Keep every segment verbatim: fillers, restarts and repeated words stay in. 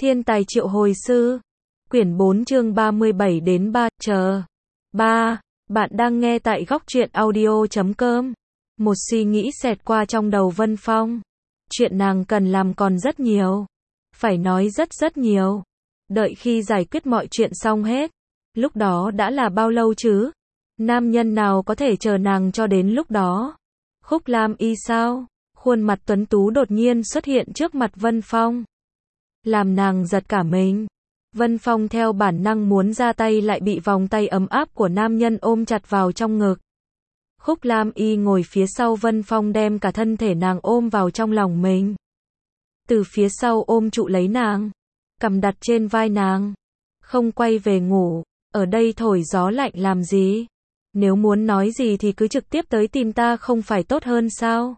Thiên tài triệu hồi sư. Quyển bốn chương ba mươi bảy đến ba, chờ. ba. Bạn đang nghe tại góc truyện audio chấm com. Một suy nghĩ xẹt qua trong đầu Vân Phong. Chuyện nàng cần làm còn rất nhiều. Phải nói rất rất nhiều. Đợi khi giải quyết mọi chuyện xong hết. Lúc đó đã là bao lâu chứ? Nam nhân nào có thể chờ nàng cho đến lúc đó? Khúc Lam Y sao? Khuôn mặt tuấn tú đột nhiên xuất hiện trước mặt Vân Phong. Làm nàng giật cả mình. Vân Phong theo bản năng muốn ra tay lại bị vòng tay ấm áp của nam nhân ôm chặt vào trong ngực. Khúc Lam Y ngồi phía sau Vân Phong đem cả thân thể nàng ôm vào trong lòng mình. Từ phía sau ôm trụ lấy nàng. Cầm đặt trên vai nàng. Không quay về ngủ. Ở đây thổi gió lạnh làm gì? Nếu muốn nói gì thì cứ trực tiếp tới tìm ta không phải tốt hơn sao?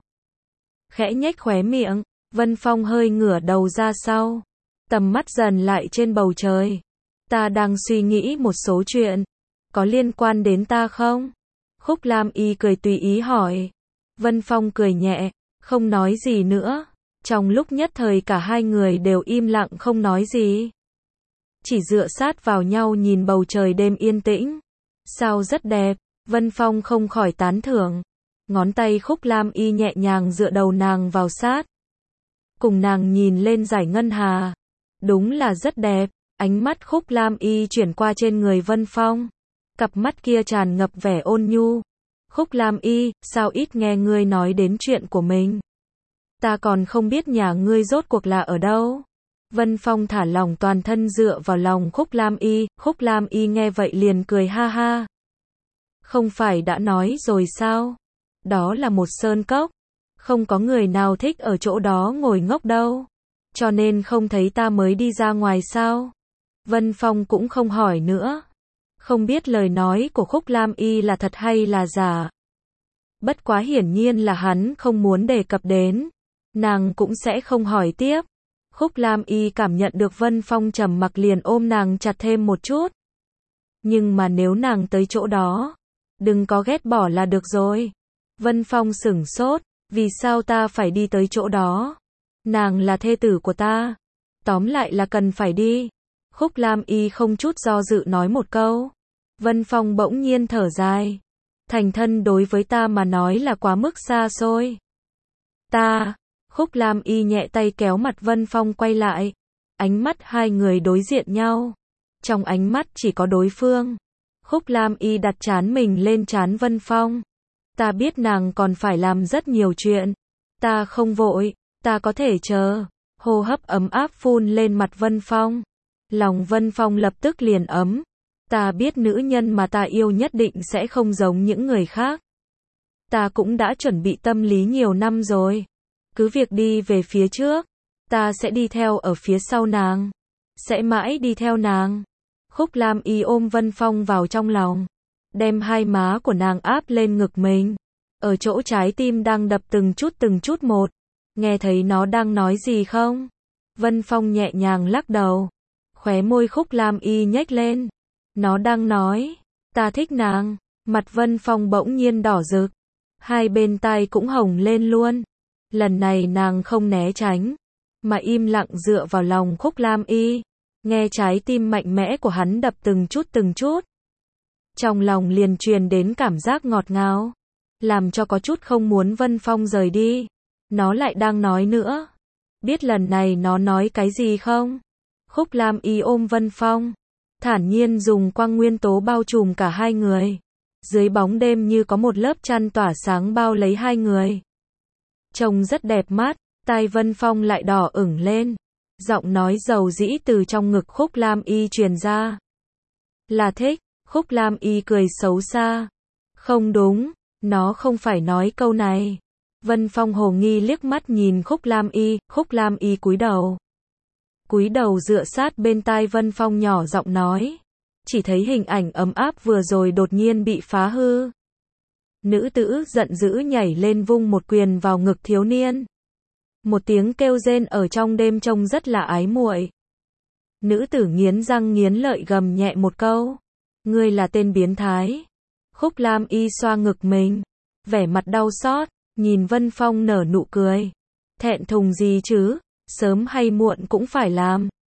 Khẽ nhếch khóe miệng. Vân Phong hơi ngửa đầu ra sau. Tầm mắt dần lại trên bầu trời. Ta đang suy nghĩ một số chuyện. Có liên quan đến ta không? Khúc Lam Y cười tùy ý hỏi. Vân Phong cười nhẹ. Không nói gì nữa. Trong lúc nhất thời cả hai người đều im lặng không nói gì. Chỉ dựa sát vào nhau nhìn bầu trời đêm yên tĩnh. Sao rất đẹp. Vân Phong không khỏi tán thưởng. Ngón tay Khúc Lam Y nhẹ nhàng dựa đầu nàng vào sát. Cùng nàng nhìn lên dải ngân hà. Đúng là rất đẹp. Ánh mắt Khúc Lam Y chuyển qua trên người Vân Phong. Cặp mắt kia tràn ngập vẻ ôn nhu. Khúc Lam Y, sao ít nghe ngươi nói đến chuyện của mình? Ta còn không biết nhà ngươi rốt cuộc là ở đâu. Vân Phong thả lỏng toàn thân dựa vào lòng Khúc Lam Y. Khúc Lam Y nghe vậy liền cười ha ha. Không phải đã nói rồi sao? Đó là một sơn cốc. Không có người nào thích ở chỗ đó ngồi ngốc đâu. Cho nên không thấy ta mới đi ra ngoài sao? Vân Phong cũng không hỏi nữa. Không biết lời nói của Khúc Lam Y là thật hay là giả. Bất quá hiển nhiên là hắn không muốn đề cập đến. Nàng cũng sẽ không hỏi tiếp. Khúc Lam Y cảm nhận được Vân Phong trầm mặc liền ôm nàng chặt thêm một chút. Nhưng mà nếu nàng tới chỗ đó, đừng có ghét bỏ là được rồi. Vân Phong sửng sốt, vì sao ta phải đi tới chỗ đó? Nàng là thê tử của ta. Tóm lại là cần phải đi. Khúc Lam Y không chút do dự nói một câu. Vân Phong bỗng nhiên thở dài. Thành thân đối với ta mà nói là quá mức xa xôi. Ta, Khúc Lam Y nhẹ tay kéo mặt Vân Phong quay lại. Ánh mắt hai người đối diện nhau. Trong ánh mắt chỉ có đối phương. Khúc Lam Y đặt trán mình lên trán Vân Phong. Ta biết nàng còn phải làm rất nhiều chuyện. Ta không vội, ta có thể chờ. Hô hấp ấm áp phun lên mặt Vân Phong. Lòng Vân Phong lập tức liền ấm. Ta biết nữ nhân mà ta yêu nhất định sẽ không giống những người khác. Ta cũng đã chuẩn bị tâm lý nhiều năm rồi. Cứ việc đi về phía trước. Ta sẽ đi theo ở phía sau nàng. Sẽ mãi đi theo nàng. Khúc Lam Y ôm Vân Phong vào trong lòng. Đem hai má của nàng áp lên ngực mình. Ở chỗ trái tim đang đập từng chút từng chút một. Nghe thấy nó đang nói gì không? Vân Phong nhẹ nhàng lắc đầu. Khóe môi Khúc Lam Y nhếch lên. Nó đang nói. Ta thích nàng. Mặt Vân Phong bỗng nhiên đỏ rực. Hai bên tai cũng hồng lên luôn. Lần này nàng không né tránh. Mà im lặng dựa vào lòng Khúc Lam Y. Nghe trái tim mạnh mẽ của hắn đập từng chút từng chút. Trong lòng liền truyền đến cảm giác ngọt ngào. Làm cho có chút không muốn Vân Phong rời đi. Nó lại đang nói nữa. Biết lần này nó nói cái gì không? Khúc Lam Y ôm Vân Phong. Thản nhiên dùng quang nguyên tố bao trùm cả hai người. Dưới bóng đêm như có một lớp chăn tỏa sáng bao lấy hai người. Trông rất đẹp mắt. Tai Vân Phong lại đỏ ửng lên. Giọng nói dầu dĩ từ trong ngực Khúc Lam Y truyền ra. Là thích. Khúc Lam Y cười xấu xa. Không đúng. Nó không phải nói câu này. Vân Phong hồ nghi liếc mắt nhìn Khúc Lam Y. Khúc Lam Y cúi đầu. Cúi đầu dựa sát bên tai Vân Phong nhỏ giọng nói. Chỉ thấy hình ảnh ấm áp vừa rồi đột nhiên bị phá hư. Nữ tử giận dữ nhảy lên vung một quyền vào ngực thiếu niên. Một tiếng kêu rên ở trong đêm trông rất là ái muội. Nữ tử nghiến răng nghiến lợi gầm nhẹ một câu. Ngươi là tên biến thái. Khúc Lam Y xoa ngực mình. Vẻ mặt đau xót. Nhìn Vân Phong nở nụ cười. Thẹn thùng gì chứ? Sớm hay muộn cũng phải làm.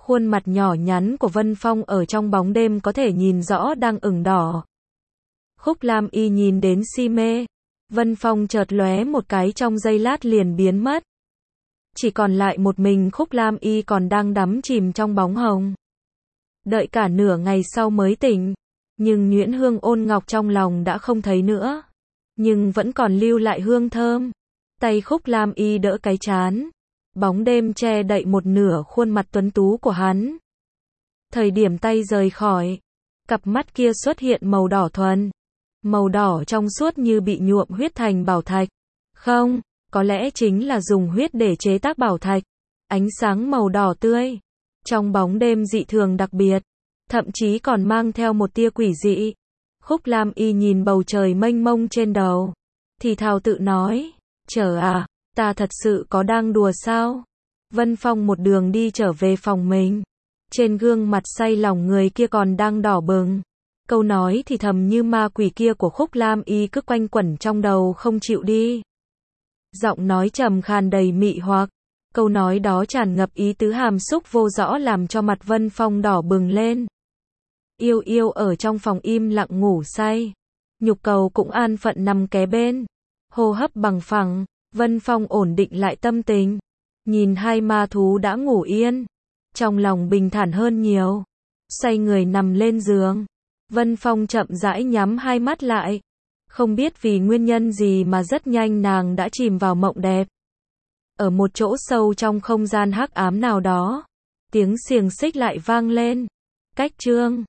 Khuôn mặt nhỏ nhắn của Vân Phong ở trong bóng đêm có thể nhìn rõ đang ửng đỏ. Khúc Lam Y nhìn đến si mê. Vân Phong chợt lóe một cái trong giây lát liền biến mất. Chỉ còn lại một mình Khúc Lam Y còn đang đắm chìm trong bóng hồng. Đợi cả nửa ngày sau mới tỉnh. Nhưng nhuyễn hương ôn ngọc trong lòng đã không thấy nữa. Nhưng vẫn còn lưu lại hương thơm. Tay Khúc Lam Y đỡ cái trán. Bóng đêm che đậy một nửa khuôn mặt tuấn tú của hắn. Thời điểm tay rời khỏi, cặp mắt kia xuất hiện màu đỏ thuần. Màu đỏ trong suốt như bị nhuộm huyết thành bảo thạch. Không, có lẽ chính là dùng huyết để chế tác bảo thạch. Ánh sáng màu đỏ tươi. Trong bóng đêm dị thường đặc biệt. Thậm chí còn mang theo một tia quỷ dị. Khúc Lam Y nhìn bầu trời mênh mông trên đầu. Thì thào tự nói. Chờ à, ta thật sự có đang đùa sao? Vân Phong một đường đi trở về phòng mình. Trên gương mặt say lòng người kia còn đang đỏ bừng. Câu nói thì thầm như ma quỷ kia của Khúc Lam Y cứ quanh quẩn trong đầu không chịu đi. Giọng nói trầm khàn đầy mị hoặc. Câu nói đó tràn ngập ý tứ hàm xúc vô rõ làm cho mặt Vân Phong đỏ bừng lên. Yêu yêu ở trong phòng im lặng ngủ say. Nhục cầu cũng an phận nằm kế bên. Hô hấp bằng phẳng. Vân Phong ổn định lại tâm tình. Nhìn hai ma thú đã ngủ yên. Trong lòng bình thản hơn nhiều. Xoay người nằm lên giường. Vân Phong chậm rãi nhắm hai mắt lại. Không biết vì nguyên nhân gì mà rất nhanh nàng đã chìm vào mộng đẹp. Ở một chỗ sâu trong không gian hắc ám nào đó. Tiếng xiềng xích lại vang lên. Cách chương